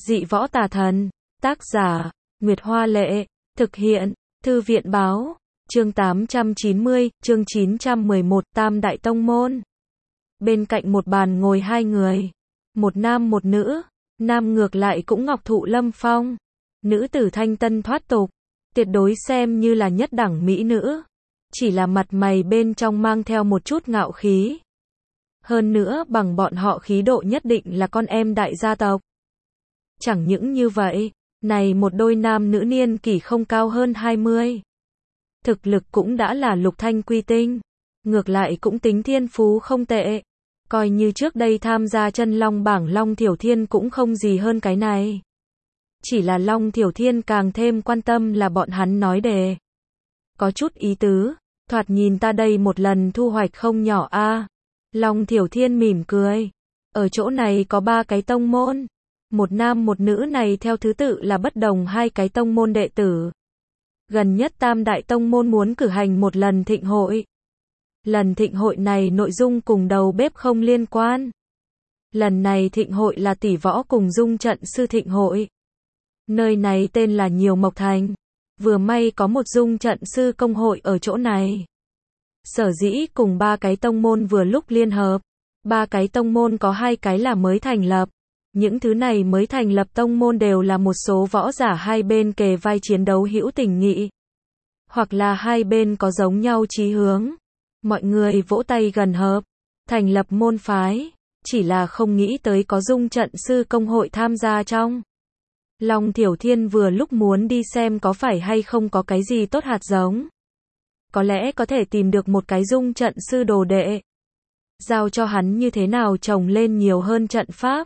Dị võ tà thần. Tác giả, Nguyệt Hoa Lệ. Thực hiện, Thư viện Báo. Chương 890, chương 911, Tam Đại Tông Môn. Bên cạnh một bàn ngồi hai người. Một nam một nữ. Nam ngược lại cũng ngọc thụ lâm phong. Nữ tử thanh tân thoát tục. Tuyệt đối xem như là nhất đẳng mỹ nữ. Chỉ là mặt mày bên trong mang theo một chút ngạo khí. Hơn nữa bằng bọn họ khí độ nhất định là con em đại gia tộc. Chẳng những như vậy, này một đôi nam nữ niên kỷ không cao hơn 20. Thực lực cũng đã là lục thanh quy tinh. Ngược lại cũng tính thiên phú không tệ. Coi như trước đây tham gia chân long bảng Long Thiểu Thiên cũng không gì hơn cái này. Chỉ là Long Thiểu Thiên càng thêm quan tâm là bọn hắn nói đề. Có chút ý tứ, thoạt nhìn ta đây một lần thu hoạch không nhỏ a. Long Thiểu Thiên mỉm cười. Ở chỗ này có 3 cái tông môn. Một nam một nữ này theo thứ tự là bất đồng 2 cái tông môn đệ tử. Gần nhất Tam Đại Tông Môn muốn cử hành một lần thịnh hội. Lần thịnh hội này nội dung cùng đầu bếp không liên quan. Lần này thịnh hội là tỷ võ cùng dung trận sư thịnh hội. Nơi này tên là Nhiều Mộc Thành. Vừa may có một dung trận sư công hội ở chỗ này. Sở dĩ cùng 3 cái tông môn vừa lúc liên hợp. 3 cái tông môn có 2 cái là mới thành lập. Những thứ này mới thành lập tông môn đều là một số võ giả hai bên kề vai chiến đấu hữu tình nghị. Hoặc là hai bên có giống nhau chí hướng. Mọi người vỗ tay gần hợp. Thành lập môn phái. Chỉ là không nghĩ tới có dung trận sư công hội tham gia trong. Long Thiểu Thiên vừa lúc muốn đi xem có phải hay không có cái gì tốt hạt giống. Có lẽ có thể tìm được một cái dung trận sư đồ đệ. Giao cho hắn như thế nào trồng lên nhiều hơn trận pháp.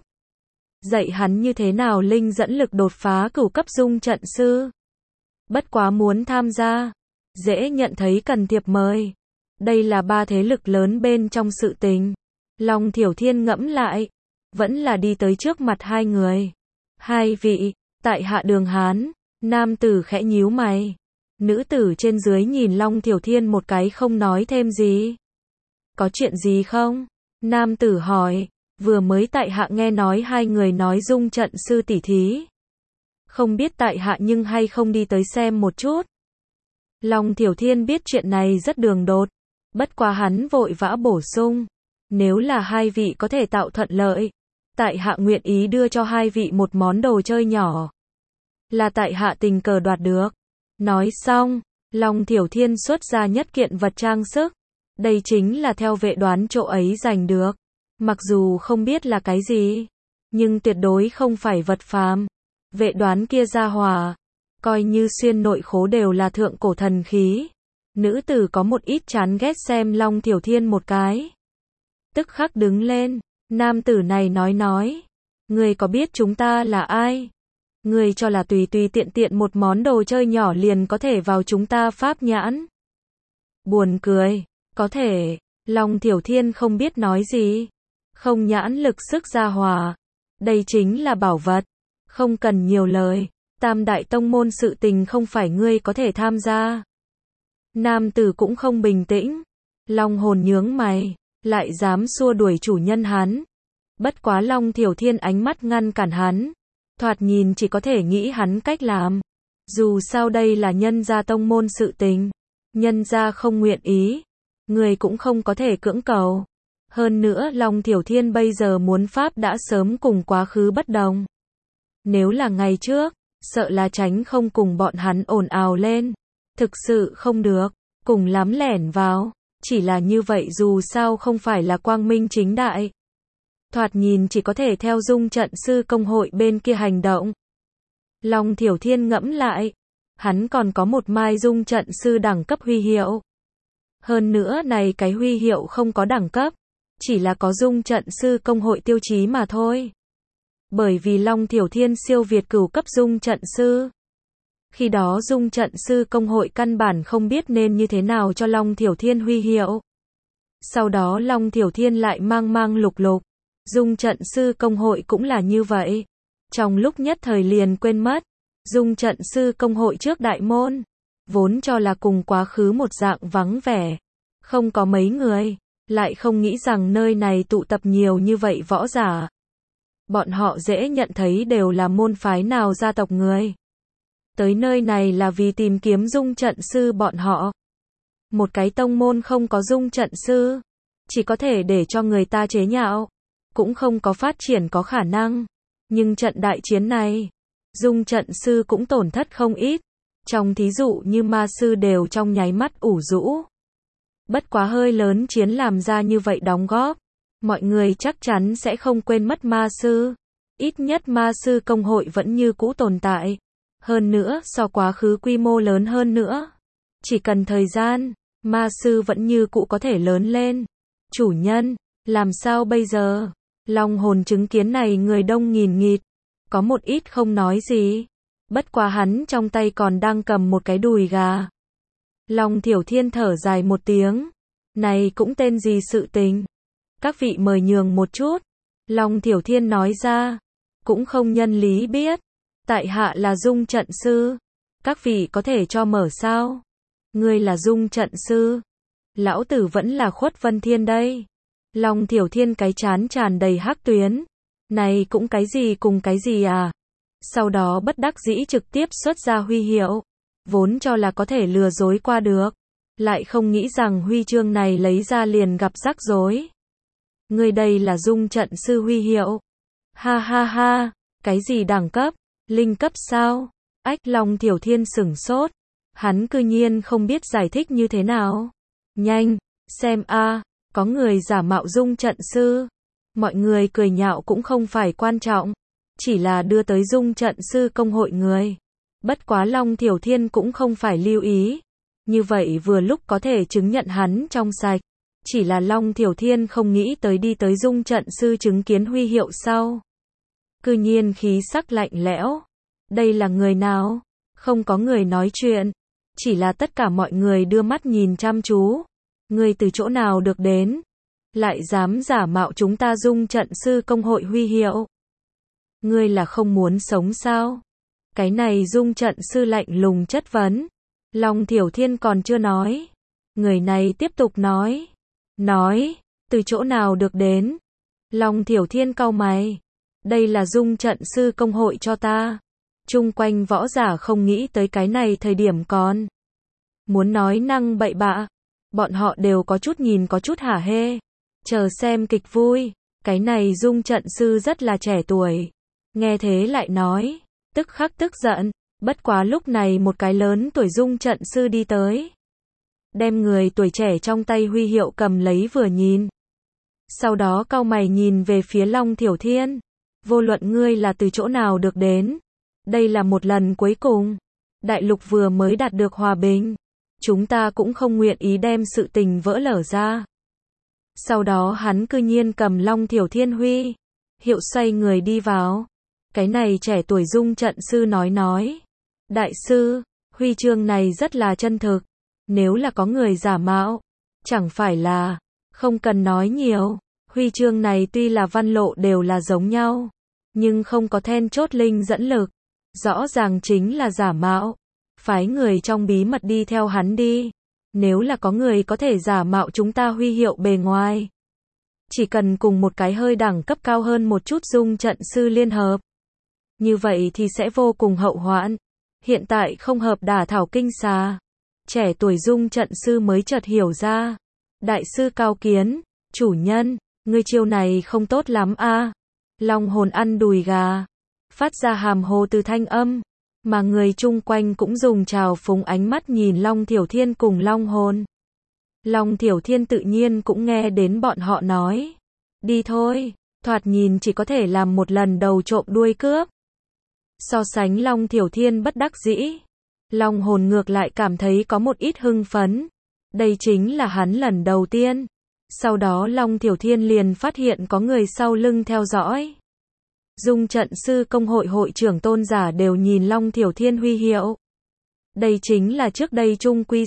Dạy hắn như thế nào linh dẫn lực đột phá cửu cấp dung trận sư. Bất quá muốn tham gia. Dễ nhận thấy cần thiệp mời. Đây là 3 thế lực lớn bên trong sự tình. Long Thiểu Thiên ngẫm lại. Vẫn là đi tới trước mặt hai người. Hai vị, tại hạ Đường Hán. Nam tử khẽ nhíu mày. Nữ tử trên dưới nhìn Long Thiểu Thiên một cái không nói thêm gì. Có chuyện gì không? Nam tử hỏi. Vừa mới tại hạ nghe nói hai người nói dung trận sư tỷ thí. Không biết tại hạ nhưng hay không đi tới xem một chút. Long Thiểu Thiên biết chuyện này rất đường đột. Bất quá hắn vội vã bổ sung. Nếu là hai vị có thể tạo thuận lợi. Tại hạ nguyện ý đưa cho hai vị một món đồ chơi nhỏ. Là tại hạ tình cờ đoạt được. Nói xong, Long Thiểu Thiên xuất ra nhất kiện vật trang sức. Đây chính là theo vệ đoán chỗ ấy giành được. Mặc dù không biết là cái gì, nhưng tuyệt đối không phải vật phàm. Vệ đoán kia ra hòa, coi như xuyên nội khố đều là thượng cổ thần khí. Nữ tử có một ít chán ghét xem Long Thiểu Thiên một cái. Tức khắc đứng lên, nam tử này nói. Người có biết chúng ta là ai? Người cho là tùy tùy tiện tiện một món đồ chơi nhỏ liền có thể vào chúng ta pháp nhãn. Buồn cười, có thể, Long Thiểu Thiên không biết nói gì. Không nhãn lực sức gia hòa. Đây chính là bảo vật. Không cần nhiều lời. Tam Đại Tông Môn sự tình không phải ngươi có thể tham gia. Nam tử cũng không bình tĩnh. Long hồn nhướng mày. Lại dám xua đuổi chủ nhân hắn. Bất quá Long Thiểu Thiên ánh mắt ngăn cản hắn. Thoạt nhìn chỉ có thể nghĩ hắn cách làm. Dù sao đây là nhân gia tông môn sự tình. Nhân gia không nguyện ý. Người cũng không có thể cưỡng cầu. Hơn nữa Long Thiểu Thiên bây giờ muốn pháp đã sớm cùng quá khứ bất đồng. Nếu là ngày trước, sợ là tránh không cùng bọn hắn ồn ào lên. Thực sự không được, cùng lắm lẻn vào. Chỉ là như vậy dù sao không phải là quang minh chính đại. Thoạt nhìn chỉ có thể theo dung trận sư công hội bên kia hành động. Long Thiểu Thiên ngẫm lại. Hắn còn có một mai dung trận sư đẳng cấp huy hiệu. Hơn nữa này cái huy hiệu không có đẳng cấp. Chỉ là có dung trận sư công hội tiêu chí mà thôi. Bởi vì Long Thiểu Thiên siêu việt cửu cấp dung trận sư. Khi đó dung trận sư công hội căn bản không biết nên như thế nào cho Long Thiểu Thiên huy hiệu. Sau đó Long Thiểu Thiên lại mang lục. Dung trận sư công hội cũng là như vậy. Trong lúc nhất thời liền quên mất. Dung trận sư công hội trước đại môn. Vốn cho là cùng quá khứ một dạng vắng vẻ. Không có mấy người. Lại không nghĩ rằng nơi này tụ tập nhiều như vậy võ giả. Bọn họ dễ nhận thấy đều là môn phái nào gia tộc người. Tới nơi này là vì tìm kiếm dung trận sư bọn họ. Một cái tông môn không có dung trận sư, chỉ có thể để cho người ta chế nhạo, cũng không có phát triển có khả năng. Nhưng trận đại chiến này, dung trận sư cũng tổn thất không ít. Trong thí dụ như ma sư đều trong nháy mắt ủ rũ. Bất quá hơi lớn chiến làm ra như vậy đóng góp, mọi người chắc chắn sẽ không quên mất ma sư. Ít nhất ma sư công hội vẫn như cũ tồn tại. Hơn nữa, so quá khứ quy mô lớn hơn nữa. Chỉ cần thời gian, ma sư vẫn như cũ có thể lớn lên. Chủ nhân, làm sao bây giờ? Long hồn chứng kiến này người đông nghìn nghịt. Có một ít không nói gì. Bất quá hắn trong tay còn đang cầm một cái đùi gà. Long Thiểu Thiên thở dài một tiếng. Này cũng tên gì sự tình? Các vị mời nhường một chút. Long Thiểu Thiên nói ra. Cũng không nhân lý biết. Tại hạ là dung trận sư. Các vị có thể cho mở sao? Ngươi là dung trận sư. Lão tử vẫn là Khuất Vân Thiên đây. Long Thiểu Thiên cái chán tràn đầy hắc tuyến. Này cũng cái gì cùng cái gì à? Sau đó bất đắc dĩ trực tiếp xuất ra huy hiệu. Vốn cho là có thể lừa dối qua được. Lại không nghĩ rằng huy chương này lấy ra liền gặp rắc rối. Người đây là dung trận sư huy hiệu. Ha ha ha, cái gì đẳng cấp? Linh cấp sao? Ách Long Thiểu Thiên sửng sốt. Hắn cư nhiên không biết giải thích như thế nào. Nhanh, xem a, có người giả mạo dung trận sư. Mọi người cười nhạo cũng không phải quan trọng. Chỉ là đưa tới dung trận sư công hội người. Bất quá Long Thiểu Thiên cũng không phải lưu ý. Như vậy vừa lúc có thể chứng nhận hắn trong sạch. Chỉ là Long Thiểu Thiên không nghĩ tới đi tới dung trận sư chứng kiến huy hiệu sau. Cư nhiên khí sắc lạnh lẽo. Đây là người nào? Không có người nói chuyện. Chỉ là tất cả mọi người đưa mắt nhìn chăm chú. Người từ chỗ nào được đến? Lại dám giả mạo chúng ta dung trận sư công hội huy hiệu. Ngươi là không muốn sống sao? Cái này dung trận sư lạnh lùng chất vấn. Long Thiểu Thiên còn chưa nói. Người này tiếp tục nói. Nói, từ chỗ nào được đến? Long Thiểu Thiên cau mày. Đây là dung trận sư công hội cho ta. Chung quanh võ giả không nghĩ tới cái này thời điểm còn. Muốn nói năng bậy bạ. Bọn họ đều có chút nhìn có chút hả hê. Chờ xem kịch vui. Cái này dung trận sư rất là trẻ tuổi. Nghe thế lại nói. Tức khắc tức giận. Bất quá lúc này một cái lớn tuổi dung trận sư đi tới. Đem người tuổi trẻ trong tay huy hiệu cầm lấy vừa nhìn. Sau đó cau mày nhìn về phía Long Thiểu Thiên. Vô luận ngươi là từ chỗ nào được đến. Đây là một lần cuối cùng. Đại lục vừa mới đạt được hòa bình. Chúng ta cũng không nguyện ý đem sự tình vỡ lở ra. Sau đó hắn cư nhiên cầm Long Thiểu Thiên huy hiệu xoay người đi vào. Cái này trẻ tuổi dung trận sư nói. Đại sư, huy chương này rất là chân thực. Nếu là có người giả mạo, chẳng phải là, không cần nói nhiều. Huy chương này tuy là văn lộ đều là giống nhau, nhưng không có then chốt linh dẫn lực. Rõ ràng chính là giả mạo. Phái người trong bí mật đi theo hắn đi. Nếu là có người có thể giả mạo chúng ta huy hiệu bề ngoài. Chỉ cần cùng một cái hơi đẳng cấp cao hơn một chút dung trận sư liên hợp. Như vậy thì sẽ vô cùng hậu hoạn. Hiện tại không hợp đả thảo kinh xà. Trẻ tuổi dung trận sư mới chợt hiểu ra. Đại sư cao kiến, chủ nhân, ngươi chiêu này không tốt lắm a. Long hồn ăn đùi gà. Phát ra hàm hồ từ thanh âm. Mà người chung quanh cũng dùng trào phúng ánh mắt nhìn Long Thiểu Thiên cùng Long hồn. Long Thiểu Thiên tự nhiên cũng nghe đến bọn họ nói. Đi thôi, thoạt nhìn chỉ có thể làm một lần đầu trộm đuôi cướp. So sánh Long Thiểu Thiên bất đắc dĩ. Long hồn ngược lại cảm thấy có một ít hưng phấn. Đây chính là hắn lần đầu tiên. Sau đó Long Thiểu Thiên liền phát hiện có người sau lưng theo dõi. Dung trận sư công hội hội trưởng tôn giả đều nhìn Long Thiểu Thiên huy hiệu. Đây chính là trước đây Trung Quy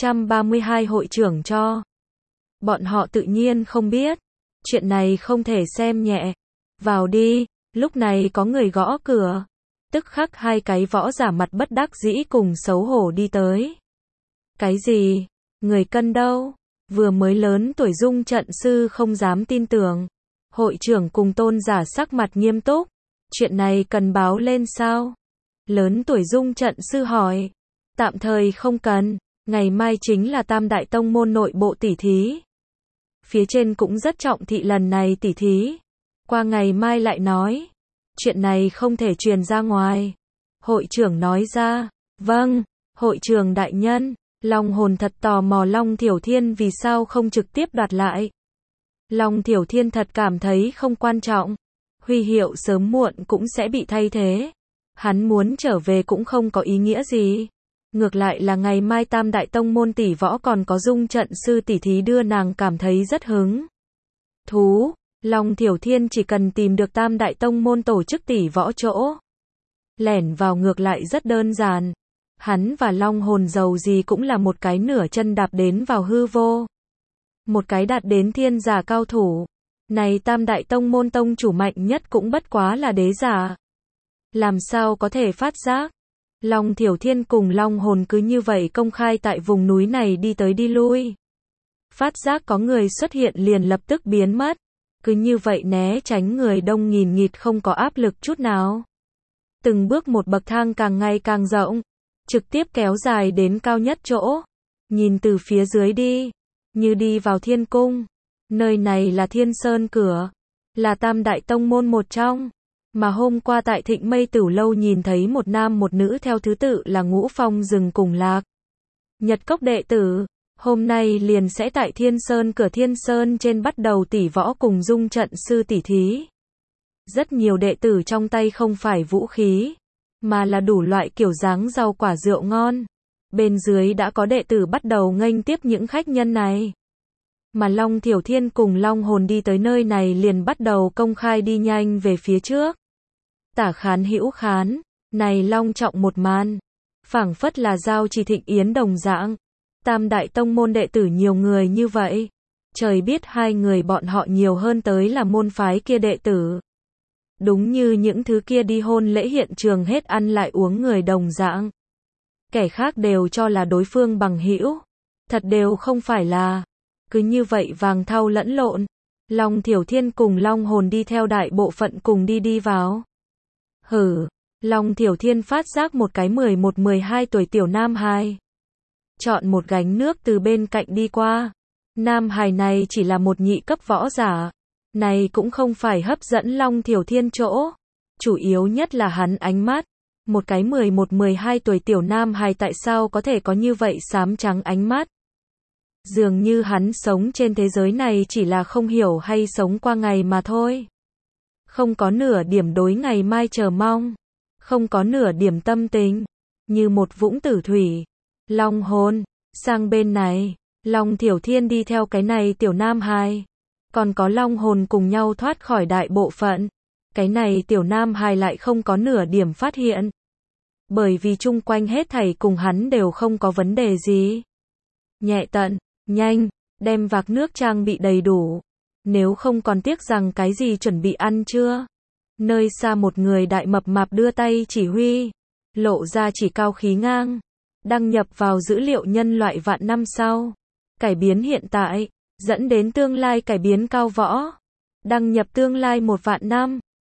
632 hội trưởng cho. Bọn họ tự nhiên không biết. Chuyện này không thể xem nhẹ. Vào đi, lúc này có người gõ cửa. Tức khắc hai cái võ giả mặt bất đắc dĩ cùng xấu hổ đi tới. Cái gì? Người cân đâu? Vừa mới lớn tuổi dung trận sư không dám tin tưởng. Hội trưởng cùng tôn giả sắc mặt nghiêm túc. Chuyện này cần báo lên sao? Lớn tuổi Dung Trận Sư hỏi. Tạm thời không cần, ngày mai chính là Tam Đại Tông môn nội bộ tỉ thí. Phía trên cũng rất trọng thị lần này tỉ thí. Qua ngày mai lại nói. Chuyện này không thể truyền ra ngoài. Hội trưởng nói ra. Vâng, hội trưởng đại nhân. Long Hồn thật tò mò Long Thiểu Thiên vì sao không trực tiếp đoạt lại. Long Thiểu Thiên thật cảm thấy không quan trọng. Huy hiệu sớm muộn cũng sẽ bị thay thế. Hắn muốn trở về cũng không có ý nghĩa gì. Ngược lại là ngày mai Tam Đại Tông môn tỷ võ còn có Dung Trận Sư tỉ thí đưa nàng cảm thấy rất hứng thú. Long Thiểu Thiên chỉ cần tìm được Tam Đại Tông môn tổ chức tỷ võ chỗ. Lẻn vào ngược lại rất đơn giản. Hắn và Long Hồn dầu gì cũng là một cái nửa chân đạp đến vào hư vô. Một cái đạt đến thiên giả cao thủ. Này Tam Đại Tông môn tông chủ mạnh nhất cũng bất quá là đế giả. Làm sao có thể phát giác? Long Thiểu Thiên cùng Long Hồn cứ như vậy công khai tại vùng núi này đi tới đi lui. Phát giác có người xuất hiện liền lập tức biến mất. Cứ như vậy né tránh người đông nghìn nghịt không có áp lực chút nào. Từng bước một bậc thang càng ngày càng rộng. Trực tiếp kéo dài đến cao nhất chỗ. Nhìn từ phía dưới đi. Như đi vào thiên cung. Nơi này là Thiên Sơn cửa. Là Tam Đại Tông môn một trong. Mà hôm qua tại Thịnh Mây Tửu Lâu nhìn thấy một nam một nữ theo thứ tự là Ngũ Phong Rừng cùng Lạc Nhật Cốc đệ tử. Hôm nay liền sẽ tại Thiên Sơn cửa Thiên Sơn trên bắt đầu tỷ võ cùng Dung Trận Sư tỉ thí. Rất nhiều đệ tử trong tay không phải vũ khí, mà là đủ loại kiểu dáng rau quả rượu ngon. Bên dưới đã có đệ tử bắt đầu nghênh tiếp những khách nhân này. Mà Long Thiểu Thiên cùng Long Hồn đi tới nơi này liền bắt đầu công khai đi nhanh về phía trước. Tả khán hữu khán, này long trọng một màn. Phảng phất là giao trì thịnh yến đồng dạng. Tam Đại Tông môn đệ tử nhiều người như vậy. Trời biết hai người bọn họ nhiều hơn tới là môn phái kia đệ tử. Đúng như những thứ kia đi hôn lễ hiện trường hết ăn lại uống người đồng dạng. Kẻ khác đều cho là đối phương bằng hữu. Thật đều không phải là. Cứ như vậy vàng thau lẫn lộn. Long Thiểu Thiên cùng Long Hồn đi theo đại bộ phận cùng đi vào. Long Thiểu Thiên phát giác một cái 11-12 tuổi tiểu nam hài. Chọn một gánh nước từ bên cạnh đi qua. Nam hài này chỉ là một nhị cấp võ giả. Này cũng không phải hấp dẫn Long Thiểu Thiên chỗ. Chủ yếu nhất là hắn ánh mắt. Một cái 11-12 tuổi tiểu nam hài tại sao có thể có như vậy xám trắng ánh mắt. Dường như hắn sống trên thế giới này chỉ là không hiểu hay sống qua ngày mà thôi. Không có nửa điểm đối ngày mai chờ mong. Không có nửa điểm tâm tình. Như một vũng tử thủy. Long Hồn, sang bên này. Long Thiểu Thiên đi theo cái này tiểu nam hài. Còn có Long Hồn cùng nhau thoát khỏi đại bộ phận. Cái này tiểu nam hài lại không có nửa điểm phát hiện. Bởi vì chung quanh hết thảy cùng hắn đều không có vấn đề gì. Nhẹ tận, nhanh, đem vạc nước trang bị đầy đủ. Nếu không còn tiếc rằng cái gì chuẩn bị ăn chưa? Nơi xa một người đại mập mạp đưa tay chỉ huy. Lộ ra chỉ cao khí ngang. Đăng nhập vào dữ liệu nhân loại vạn năm sau. Cải biến hiện tại. Dẫn đến tương lai cải biến cao võ. Đăng nhập tương lai 1 vạn năm.